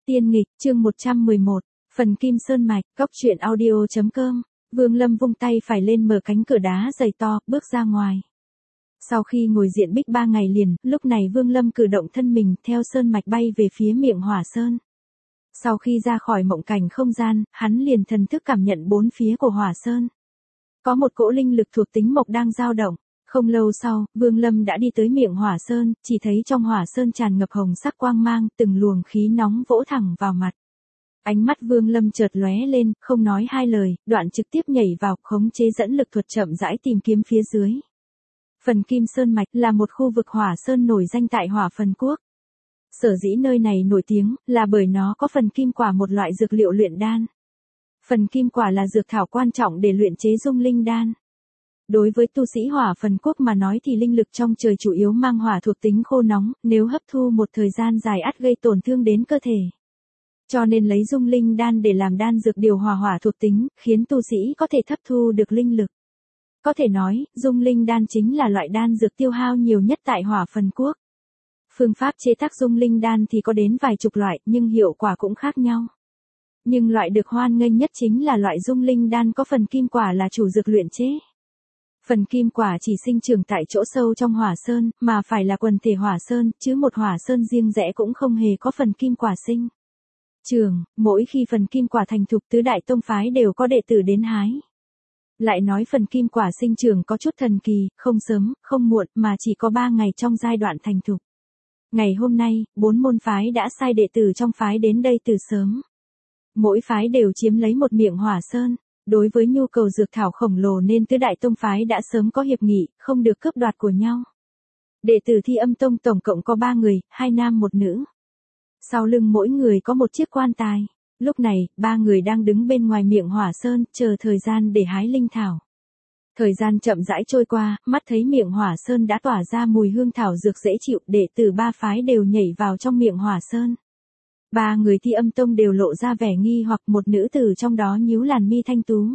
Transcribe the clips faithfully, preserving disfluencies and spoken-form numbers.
Tiên nghịch, chương một trăm mười một, phần Kim Sơn Mạch, góc truyện audio chấm com. Vương Lâm vung tay phải lên mở cánh cửa đá dày to, bước ra ngoài. Sau khi ngồi diện bích ba ngày liền, lúc này Vương Lâm cử động thân mình theo sơn mạch bay về phía miệng hỏa sơn. Sau khi ra khỏi mộng cảnh không gian, hắn liền thần thức cảm nhận bốn phía của hỏa sơn. Có một cỗ linh lực thuộc tính mộc đang dao động. Không lâu sau, Vương Lâm đã đi tới miệng hỏa sơn, chỉ thấy trong hỏa sơn tràn ngập hồng sắc quang mang, từng luồng khí nóng vỗ thẳng vào mặt. Ánh mắt Vương Lâm chợt lóe lên, không nói hai lời, đoạn trực tiếp nhảy vào, khống chế dẫn lực thuật chậm rãi tìm kiếm phía dưới. Phần Kim Sơn Mạch là một khu vực hỏa sơn nổi danh tại Hỏa Phần Quốc. Sở dĩ nơi này nổi tiếng, là bởi nó có phần kim quả, một loại dược liệu luyện đan. Phần kim quả là dược thảo quan trọng để luyện chế dung linh đan. Đối với tu sĩ Hỏa Phần Quốc mà nói thì linh lực trong trời chủ yếu mang hỏa thuộc tính khô nóng, nếu hấp thu một thời gian dài ắt gây tổn thương đến cơ thể. Cho nên lấy dung linh đan để làm đan dược điều hòa hỏa thuộc tính, khiến tu sĩ có thể hấp thu được linh lực. Có thể nói, dung linh đan chính là loại đan dược tiêu hao nhiều nhất tại Hỏa Phần Quốc. Phương pháp chế tác dung linh đan thì có đến vài chục loại, nhưng hiệu quả cũng khác nhau. Nhưng loại được hoan nghênh nhất chính là loại dung linh đan có phần kim quả là chủ dược luyện chế. Phần kim quả chỉ sinh trưởng tại chỗ sâu trong hỏa sơn, mà phải là quần thể hỏa sơn, chứ một hỏa sơn riêng rẽ cũng không hề có phần kim quả sinh. Trường, mỗi khi phần kim quả thành thục tứ đại tông phái đều có đệ tử đến hái. Lại nói phần kim quả sinh trưởng có chút thần kỳ, không sớm, không muộn, mà chỉ có ba ngày trong giai đoạn thành thục. Ngày hôm nay, bốn môn phái đã sai đệ tử trong phái đến đây từ sớm. Mỗi phái đều chiếm lấy một miệng hỏa sơn. Đối với nhu cầu dược thảo khổng lồ nên tứ đại tông phái đã sớm có hiệp nghị, không được cướp đoạt của nhau. Đệ tử Thi Âm Tông tổng cộng có ba người, hai nam một nữ. Sau lưng mỗi người có một chiếc quan tài. Lúc này, ba người đang đứng bên ngoài miệng hỏa sơn, chờ thời gian để hái linh thảo. Thời gian chậm rãi trôi qua, mắt thấy miệng hỏa sơn đã tỏa ra mùi hương thảo dược dễ chịu, đệ tử ba phái đều nhảy vào trong miệng hỏa sơn. Ba người Thi Âm Tông đều lộ ra vẻ nghi hoặc, một nữ tử trong đó nhíu làn mi thanh tú.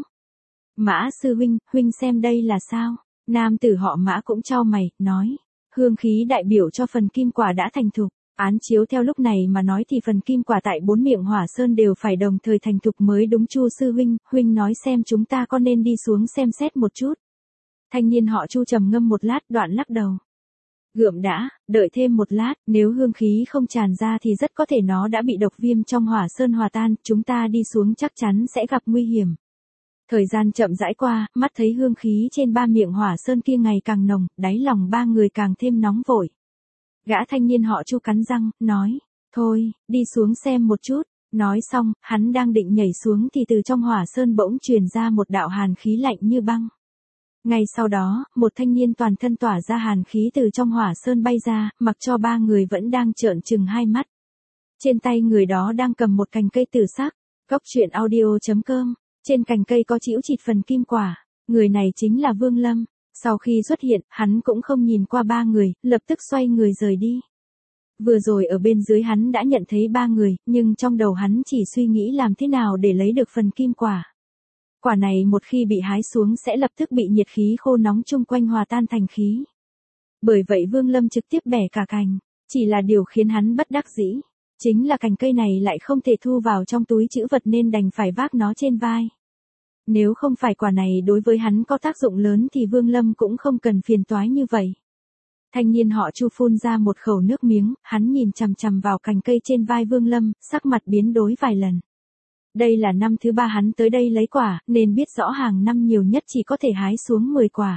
Mã sư huynh, huynh xem đây là sao? Nam tử họ Mã cũng chau mày, nói. Hương khí đại biểu cho phần kim quả đã thành thục. Án chiếu theo lúc này mà nói thì phần kim quả tại bốn miệng hỏa sơn đều phải đồng thời thành thục mới đúng. Chu sư huynh, huynh nói xem chúng ta có nên đi xuống xem xét một chút. Thanh niên họ Chu trầm ngâm một lát, đoạn lắc đầu. Gượm đã, đợi thêm một lát, nếu hương khí không tràn ra thì rất có thể nó đã bị độc viêm trong hỏa sơn hòa tan, chúng ta đi xuống chắc chắn sẽ gặp nguy hiểm. Thời gian chậm rãi qua, mắt thấy hương khí trên ba miệng hỏa sơn kia ngày càng nồng, đáy lòng ba người càng thêm nóng vội. Gã thanh niên họ Chu cắn răng, nói, thôi, đi xuống xem một chút. Nói xong, hắn đang định nhảy xuống thì từ trong hỏa sơn bỗng truyền ra một đạo hàn khí lạnh như băng. Ngay sau đó, một thanh niên toàn thân tỏa ra hàn khí từ trong hỏa sơn bay ra, mặc cho ba người vẫn đang trợn trừng hai mắt. Trên tay người đó đang cầm một cành cây tử sắc. Góc truyện audio chấm com. Trên cành cây có chĩu chịt phần kim quả. Người này chính là Vương Lâm. Sau khi xuất hiện, hắn cũng không nhìn qua ba người, lập tức xoay người rời đi. Vừa rồi ở bên dưới hắn đã nhận thấy ba người, nhưng trong đầu hắn chỉ suy nghĩ làm thế nào để lấy được phần kim quả. Quả này một khi bị hái xuống sẽ lập tức bị nhiệt khí khô nóng chung quanh hòa tan thành khí. Bởi vậy Vương Lâm trực tiếp bẻ cả cành. Chỉ là điều khiến hắn bất đắc dĩ. Chính là cành cây này lại không thể thu vào trong túi trữ vật nên đành phải vác nó trên vai. Nếu không phải quả này đối với hắn có tác dụng lớn thì Vương Lâm cũng không cần phiền toái như vậy. Thanh niên họ Chu phun ra một khẩu nước miếng, hắn nhìn chằm chằm vào cành cây trên vai Vương Lâm, sắc mặt biến đổi vài lần. Đây là năm thứ ba hắn tới đây lấy quả, nên biết rõ hàng năm nhiều nhất chỉ có thể hái xuống mười quả.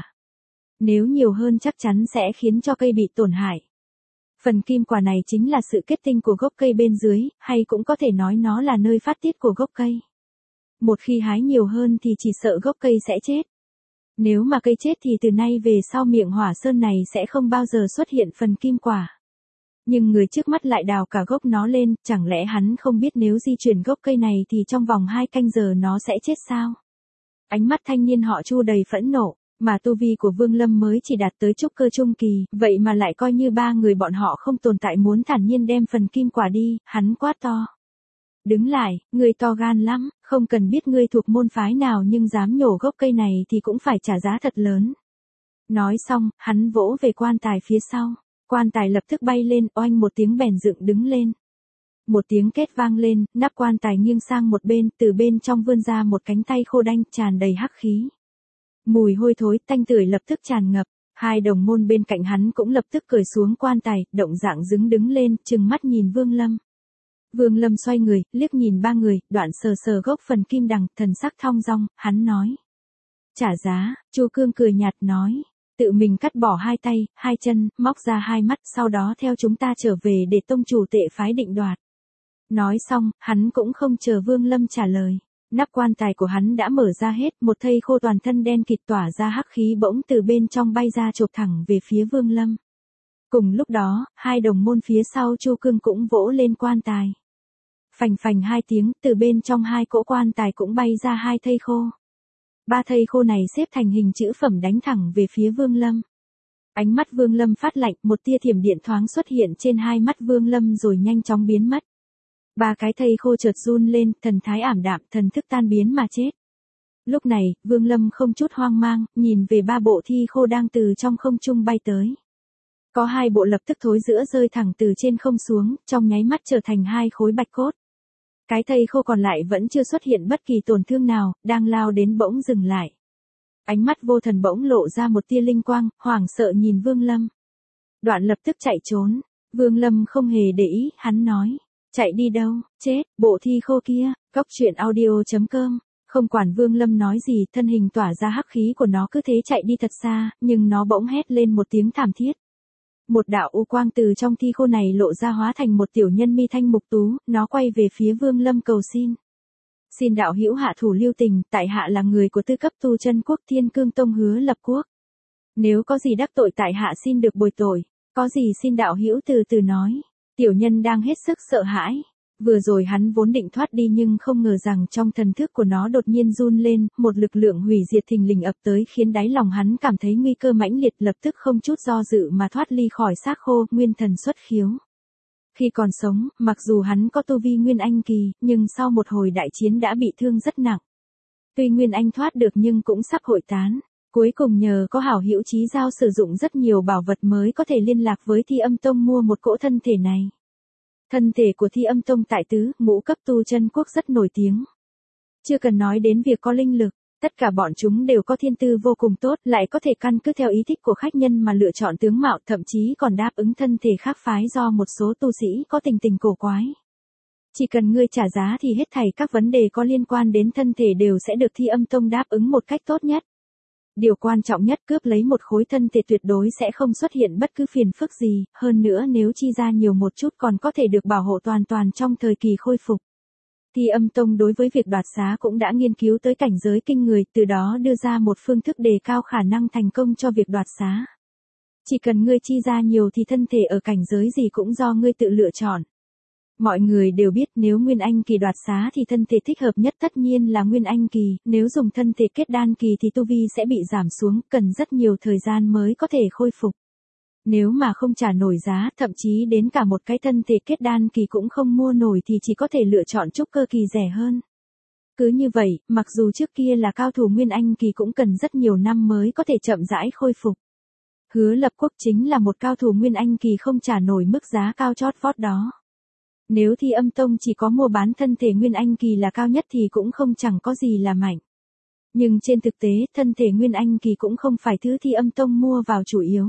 Nếu nhiều hơn chắc chắn sẽ khiến cho cây bị tổn hại. Phần kim quả này chính là sự kết tinh của gốc cây bên dưới, hay cũng có thể nói nó là nơi phát tiết của gốc cây. Một khi hái nhiều hơn thì chỉ sợ gốc cây sẽ chết. Nếu mà cây chết thì từ nay về sau miệng hỏa sơn này sẽ không bao giờ xuất hiện phần kim quả. Nhưng người trước mắt lại đào cả gốc nó lên, chẳng lẽ hắn không biết nếu di chuyển gốc cây này thì trong vòng hai canh giờ nó sẽ chết sao? Ánh mắt thanh niên họ Chu đầy phẫn nộ, mà tu vi của Vương Lâm mới chỉ đạt tới trúc cơ trung kỳ, vậy mà lại coi như ba người bọn họ không tồn tại, muốn thản nhiên đem phần kim quả đi, hắn quát to. Đứng lại, ngươi to gan lắm, không cần biết ngươi thuộc môn phái nào nhưng dám nhổ gốc cây này thì cũng phải trả giá thật lớn. Nói xong, hắn vỗ về quan tài phía sau. Quan tài lập tức bay lên, oanh một tiếng bèn dựng đứng lên. Một tiếng két vang lên, nắp quan tài nghiêng sang một bên, từ bên trong vươn ra một cánh tay khô đanh, tràn đầy hắc khí. Mùi hôi thối, tanh tưởi lập tức tràn ngập, hai đồng môn bên cạnh hắn cũng lập tức cởi xuống quan tài, động dạng đứng đứng lên, trừng mắt nhìn Vương Lâm. Vương Lâm xoay người, liếc nhìn ba người, đoạn sờ sờ gốc phần kim đằng, thần sắc thong dong, hắn nói. Trả giá, Chu Cương cười nhạt nói. Tự mình cắt bỏ hai tay, hai chân, móc ra hai mắt, sau đó theo chúng ta trở về để tông chủ tệ phái định đoạt. Nói xong, hắn cũng không chờ Vương Lâm trả lời. Nắp quan tài của hắn đã mở ra hết, một thây khô toàn thân đen kịt tỏa ra hắc khí bỗng từ bên trong bay ra chộp thẳng về phía Vương Lâm. Cùng lúc đó, hai đồng môn phía sau Chu Cương cũng vỗ lên quan tài. Phành phành hai tiếng, từ bên trong hai cỗ quan tài cũng bay ra hai thây khô. Ba thây khô này xếp thành hình chữ phẩm đánh thẳng về phía Vương Lâm. Ánh mắt Vương Lâm phát lạnh, một tia thiểm điện thoáng xuất hiện trên hai mắt Vương Lâm rồi nhanh chóng biến mất. Ba cái thây khô chợt run lên, thần thái ảm đạm, thần thức tan biến mà chết. Lúc này, Vương Lâm không chút hoang mang, nhìn về ba bộ thi khô đang từ trong không trung bay tới. Có hai bộ lập tức thối rữa rơi thẳng từ trên không xuống, trong nháy mắt trở thành hai khối bạch cốt. Cái thây khô còn lại vẫn chưa xuất hiện bất kỳ tổn thương nào, đang lao đến bỗng dừng lại. Ánh mắt vô thần bỗng lộ ra một tia linh quang, hoảng sợ nhìn Vương Lâm. Đoạn lập tức chạy trốn, Vương Lâm không hề để ý, hắn nói. Chạy đi đâu, chết, bộ thi khô kia, cóc truyện audio chấm com. Không quản Vương Lâm nói gì, thân hình tỏa ra hắc khí của nó cứ thế chạy đi thật xa, nhưng nó bỗng hét lên một tiếng thảm thiết. Một đạo u quang từ trong thi khô này lộ ra hóa thành một tiểu nhân mi thanh mục tú, nó quay về phía Vương Lâm cầu xin. Xin đạo hữu hạ thủ lưu tình, tại hạ là người của tư cấp tu chân quốc Thiên Cương Tông Hứa Lập Quốc. Nếu có gì đắc tội tại hạ xin được bồi tội, có gì xin đạo hữu từ từ nói. Tiểu nhân đang hết sức sợ hãi. Vừa rồi hắn vốn định thoát đi nhưng không ngờ rằng trong thần thức của nó đột nhiên run lên, một lực lượng hủy diệt thình lình ập tới khiến đáy lòng hắn cảm thấy nguy cơ mãnh liệt, lập tức không chút do dự mà thoát ly khỏi xác khô, nguyên thần xuất khiếu. Khi còn sống, mặc dù hắn có tu vi Nguyên Anh kỳ, nhưng sau một hồi đại chiến đã bị thương rất nặng. Tuy Nguyên Anh thoát được nhưng cũng sắp hội tán. Cuối cùng nhờ có hảo hữu Chí Giao sử dụng rất nhiều bảo vật mới có thể liên lạc với Thi Âm Tông mua một cỗ thân thể này. Thân thể của Thi Âm Tông tại tứ, ngũ cấp tu chân quốc rất nổi tiếng. Chưa cần nói đến việc có linh lực, tất cả bọn chúng đều có thiên tư vô cùng tốt, lại có thể căn cứ theo ý thích của khách nhân mà lựa chọn tướng mạo, thậm chí còn đáp ứng thân thể khác phái do một số tu sĩ có tình tình cổ quái. Chỉ cần ngươi trả giá thì hết thảy các vấn đề có liên quan đến thân thể đều sẽ được Thi Âm Tông đáp ứng một cách tốt nhất. Điều quan trọng nhất, cướp lấy một khối thân thể tuyệt đối sẽ không xuất hiện bất cứ phiền phức gì, hơn nữa nếu chi ra nhiều một chút còn có thể được bảo hộ toàn toàn trong thời kỳ khôi phục. Thi Âm Tông đối với việc đoạt xá cũng đã nghiên cứu tới cảnh giới kinh người, từ đó đưa ra một phương thức đề cao khả năng thành công cho việc đoạt xá. Chỉ cần ngươi chi ra nhiều thì thân thể ở cảnh giới gì cũng do ngươi tự lựa chọn. Mọi người đều biết nếu Nguyên Anh kỳ đoạt xá thì thân thể thích hợp nhất tất nhiên là Nguyên Anh kỳ, nếu dùng thân thể kết đan kỳ thì tu vi sẽ bị giảm xuống, cần rất nhiều thời gian mới có thể khôi phục. Nếu mà không trả nổi giá, thậm chí đến cả một cái thân thể kết đan kỳ cũng không mua nổi thì chỉ có thể lựa chọn trúc cơ kỳ rẻ hơn. Cứ như vậy, mặc dù trước kia là cao thủ Nguyên Anh kỳ cũng cần rất nhiều năm mới có thể chậm rãi khôi phục. Hứa Lập Quốc chính là một cao thủ Nguyên Anh kỳ không trả nổi mức giá cao chót vót đó. Nếu Thi Âm Tông chỉ có mua bán thân thể Nguyên Anh kỳ là cao nhất thì cũng không chẳng có gì là mạnh. Nhưng trên thực tế, thân thể Nguyên Anh kỳ cũng không phải thứ Thi Âm Tông mua vào chủ yếu.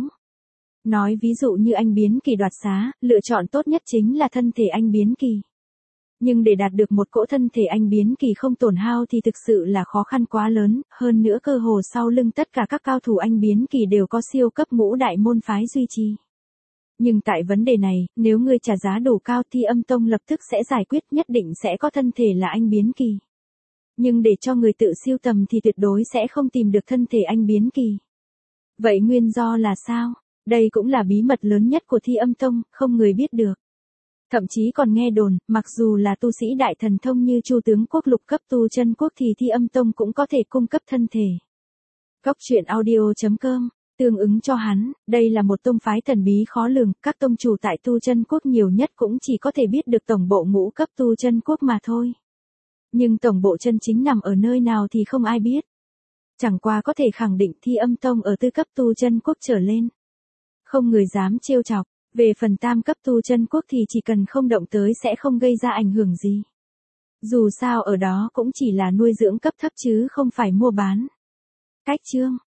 Nói ví dụ như anh biến kỳ đoạt xá, lựa chọn tốt nhất chính là thân thể anh biến kỳ. Nhưng để đạt được một cỗ thân thể anh biến kỳ không tổn hao thì thực sự là khó khăn quá lớn, hơn nữa cơ hồ sau lưng tất cả các cao thủ anh biến kỳ đều có siêu cấp ngũ đại môn phái duy trì. Nhưng tại vấn đề này, nếu ngươi trả giá đủ cao thì Âm Tông lập tức sẽ giải quyết, nhất định sẽ có thân thể là anh biến kỳ. Nhưng để cho người tự siêu tầm thì tuyệt đối sẽ không tìm được thân thể anh biến kỳ. Vậy nguyên do là sao? Đây cũng là bí mật lớn nhất của Thi Âm Tông, không người biết được. Thậm chí còn nghe đồn, mặc dù là tu sĩ đại thần thông như Chu tướng quốc lục cấp tu chân quốc thì Thi Âm Tông cũng có thể cung cấp thân thể. Cóc truyện audio chấm com Tương ứng cho hắn, đây là một tông phái thần bí khó lường, các tông chủ tại tu chân quốc nhiều nhất cũng chỉ có thể biết được tổng bộ ngũ cấp tu chân quốc mà thôi. Nhưng tổng bộ chân chính nằm ở nơi nào thì không ai biết. Chẳng qua có thể khẳng định Thi Âm Tông ở tư cấp tu chân quốc trở lên. Không người dám trêu chọc, Về phần tam cấp tu chân quốc thì chỉ cần không động tới sẽ không gây ra ảnh hưởng gì. Dù sao ở đó cũng chỉ là nuôi dưỡng cấp thấp chứ không phải mua bán. Cách chương